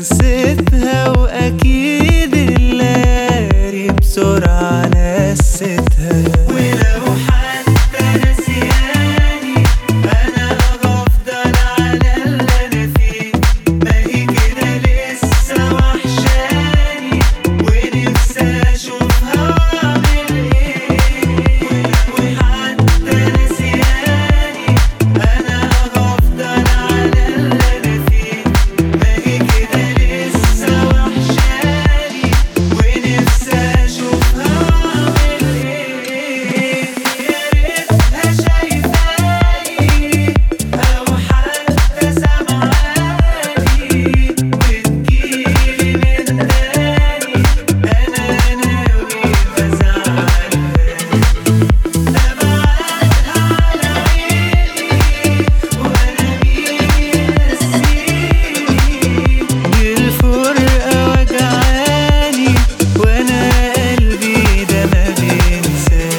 ونسيتها وأكيد اللي بسرعة نسيتها. ولو حتى نسياني أنا بفضل على اللي أنا فيه، ما هي كده لسه وحشاني ونفسي أشوفها وأعمل إيه. ولو حتى نسياني أنا بفضل على اللي أنا فيه، ما هي كده لسه وحشاني ونفسي أشوفها وأعمل إيه. يا ريتها شايفاني أو حتى سامعاني وتجيلي من تاني، أنا ناوي مزعلهاش أبعدها على عيني وأنا مين نسيني. دي الفرقة وجعاني وأنا قلبي ده ما بينساش.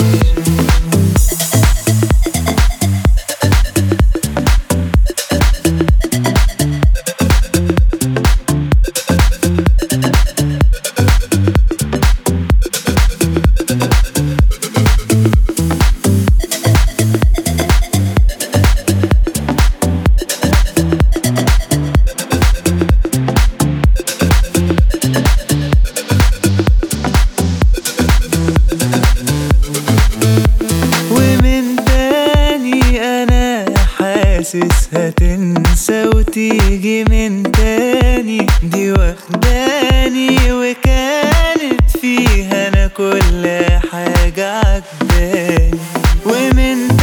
ومن تاني أنا حاسس هتنسى وتيجي من تاني، دي واخداني وكانت فيها أنا كل حاجة عجباني. ومن